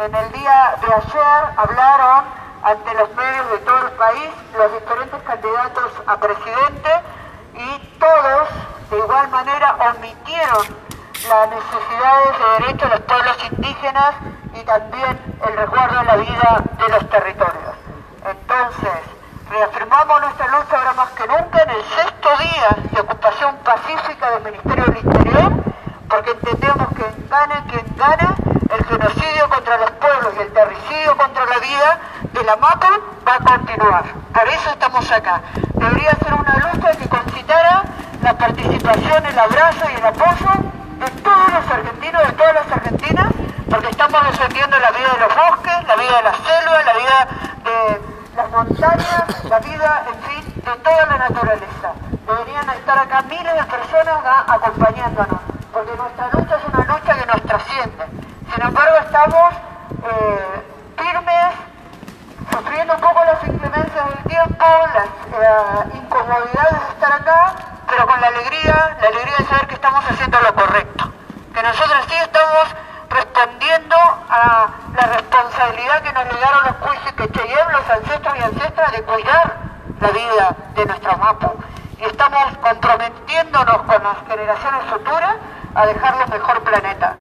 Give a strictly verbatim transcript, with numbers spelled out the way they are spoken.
En el día de ayer hablaron ante los medios de todo el país los diferentes candidatos a presidente y todos de igual manera omitieron las necesidades de derechos de los pueblos indígenas y también el resguardo de la vida de los territorios. Entonces, reafirmamos nuestra lucha ahora más que nunca en el sexto día de ocupación pacífica del Ministerio del Interior, porque entendemos que gane quien gane, el genocidio contra los pueblos y el terricidio contra la vida de la MAPU va a continuar. Por eso estamos acá. Debería ser una lucha que concitara la participación, el abrazo y el apoyo de todos los argentinos, de todas las argentinas, porque estamos defendiendo la vida de los bosques, la vida de la selva, la vida de las montañas, la vida, en fin, de toda la naturaleza. Deberían estar acá miles de personas ¿no? acompañándonos, porque nuestra lucha es una lucha que nos trasciende. Sin embargo, estamos eh, firmes, sufriendo un poco las inclemencias del tiempo, las eh, incomodidades de estar acá, pero con la alegría, la alegría de saber que estamos haciendo lo correcto, que nosotros sí estamos respondiendo a la responsabilidad que nos legaron los Cuisis Quecheyem, los ancestros y ancestras, de cuidar la vida de nuestra MAPU. Y estamos comprometiéndonos con las generaciones futuras a dejarle un mejor planeta.